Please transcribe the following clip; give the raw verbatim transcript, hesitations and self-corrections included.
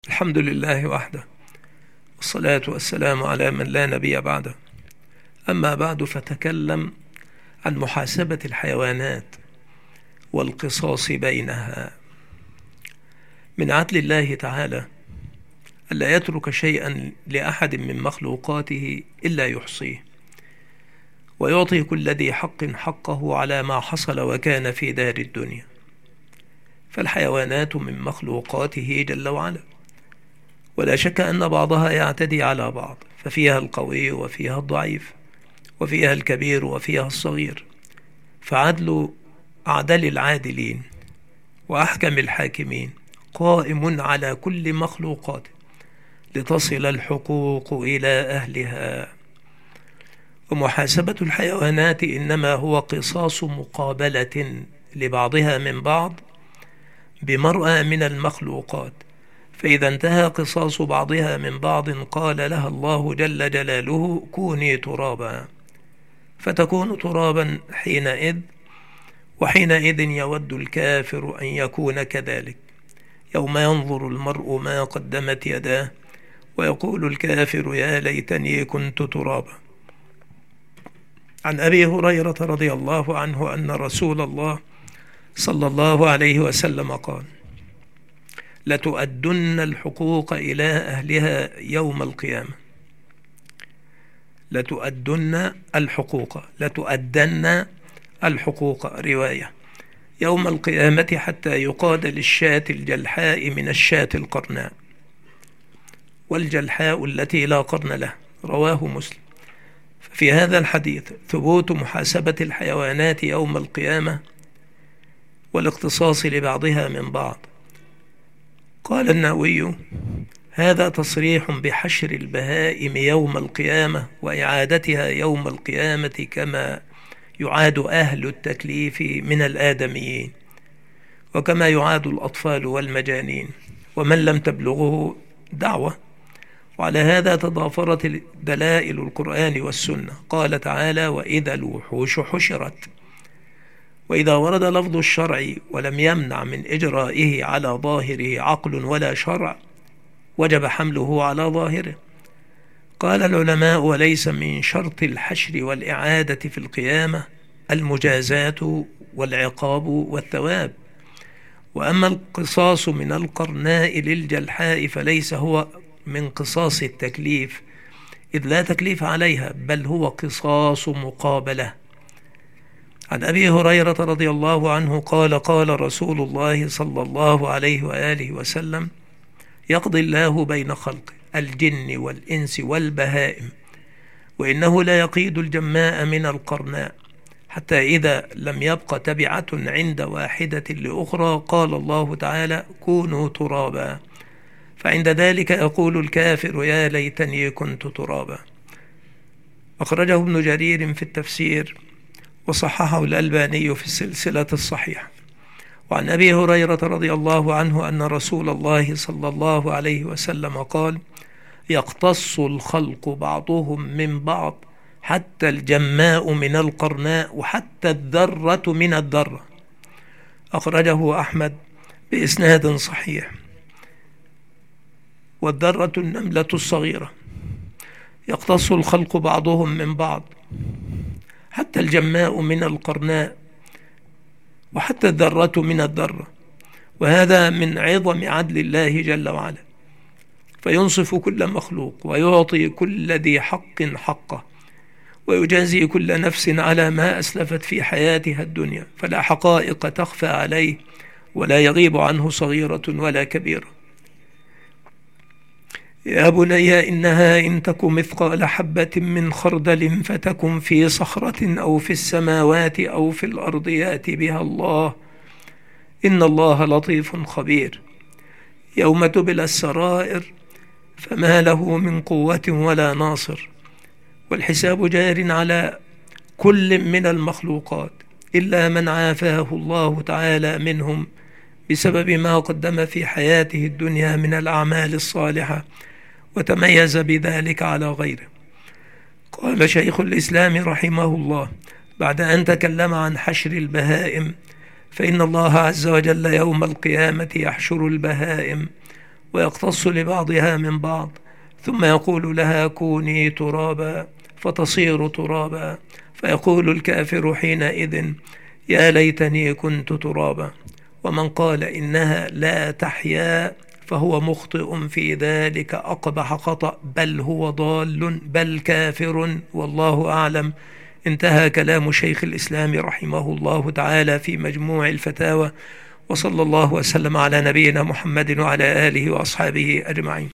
الحمد لله وحده، والصلاة والسلام على من لا نبي بعده. أما بعد، فتكلم عن محاسبة الحيوانات والقصاص بينها. من عدل الله تعالى ألا يترك شيئا لأحد من مخلوقاته إلا يحصيه، ويعطي كل ذي حق حقه على ما حصل وكان في دار الدنيا. فالحيوانات من مخلوقاته جل وعلا، ولا شك أن بعضها يعتدي على بعض، ففيها القوي وفيها الضعيف، وفيها الكبير وفيها الصغير. فعدل أعدل العادلين وأحكم الحاكمين قائم على كل مخلوقات لتصل الحقوق إلى أهلها. ومحاسبة الحيوانات إنما هو قصاص مقابلة لبعضها من بعض بمرأى من المخلوقات. فإذا انتهى قصاص بعضها من بعض قال لها الله جل جلاله: كوني ترابا، فتكون ترابا حينئذ. وحينئذ يود الكافر أن يكون كذلك، يوم ينظر المرء ما قدمت يداه ويقول الكافر: يا ليتني كنت ترابا. عن أبي هريرة رضي الله عنه أن رسول الله صلى الله عليه وسلم قال: لتؤدن الحقوق إلى أهلها يوم القيامة. لتؤدن الحقوق لتؤدن الحقوق رواية يوم القيامة حتى يقاد للشاة الجلحاء من الشاة القرناء، والجلحاء التي لا قرن له. رواه مسلم. ففي هذا الحديث ثبوت محاسبة الحيوانات يوم القيامة والاقتصاص لبعضها من بعض. قال النووي: هذا تصريح بحشر البهائم يوم القيامة وإعادتها يوم القيامة كما يعاد أهل التكليف من الآدميين، وكما يعاد الأطفال والمجانين ومن لم تبلغه دعوة. وعلى هذا تضافرت دلائل القرآن والسنة. قال تعالى: وإذا الوحوش حشرت. وإذا ورد لفظ الشرع ولم يمنع من إجرائه على ظاهره عقل ولا شرع وجب حمله على ظاهره. قال العلماء: وليس من شرط الحشر والإعادة في القيامة المجازات والعقاب والثواب. وأما القصاص من القرناء للجلحاء فليس هو من قصاص التكليف، إذ لا تكليف عليها، بل هو قصاص مقابلة. عن أبي هريرة رضي الله عنه قال: قال رسول الله صلى الله عليه وآله وسلم: يقضي الله بين خلقه الجن والإنس والبهائم، وإنه لا يقيد الجماء من القرناء، حتى إذا لم يبق تبعة عند واحدة لأخرى قال الله تعالى: كونوا ترابا. فعند ذلك يقول الكافر: يا ليتني كنت ترابا. أخرجه ابن جرير في التفسير، وصححه الألباني في السلسلة الصحيحة. وعن أبي هريرة رضي الله عنه أن رسول الله صلى الله عليه وسلم قال: يقتص الخلق بعضهم من بعض حتى الجماء من القرناء وحتى الذرة من الذرة. أخرجه أحمد بإسناد صحيح. والذرة النملة الصغيرة. يقتص الخلق بعضهم من بعض حتى الجماء من القرناء وحتى الذرة من الذرة. وهذا من عظم عدل الله جل وعلا، فينصف كل مخلوق ويعطي كل ذي حق حقه، ويجازي كل نفس على ما أسلفت في حياتها الدنيا، فلا حقائق تخفى عليه ولا يغيب عنه صغيرة ولا كبيرة. يا بني إنها إن تك مثقال حبة من خردل فتكن في صخرة أو في السماوات أو في الأرض يأت بها الله، إن الله لطيف خبير. يوم تبلى السرائر فما له من قوة ولا ناصر. والحساب جار على كل من المخلوقات إلا من عافاه الله تعالى منهم بسبب ما قدم في حياته الدنيا من الأعمال الصالحة وتميز بذلك على غيره. قال شيخ الإسلام رحمه الله بعد أن تكلم عن حشر البهائم: فإن الله عز وجل يوم القيامة يحشر البهائم ويقتص لبعضها من بعض، ثم يقول لها كوني ترابا فتصير ترابا، فيقول الكافر حينئذ يا ليتني كنت ترابا. ومن قال إنها لا تحيا فهو مخطئ في ذلك أقبح خطأ، بل هو ضال، بل كافر، والله أعلم. انتهى كلام شيخ الإسلام رحمه الله تعالى في مجموع الفتاوى، وصلى الله وسلم على نبينا محمد وعلى آله وأصحابه أجمعين.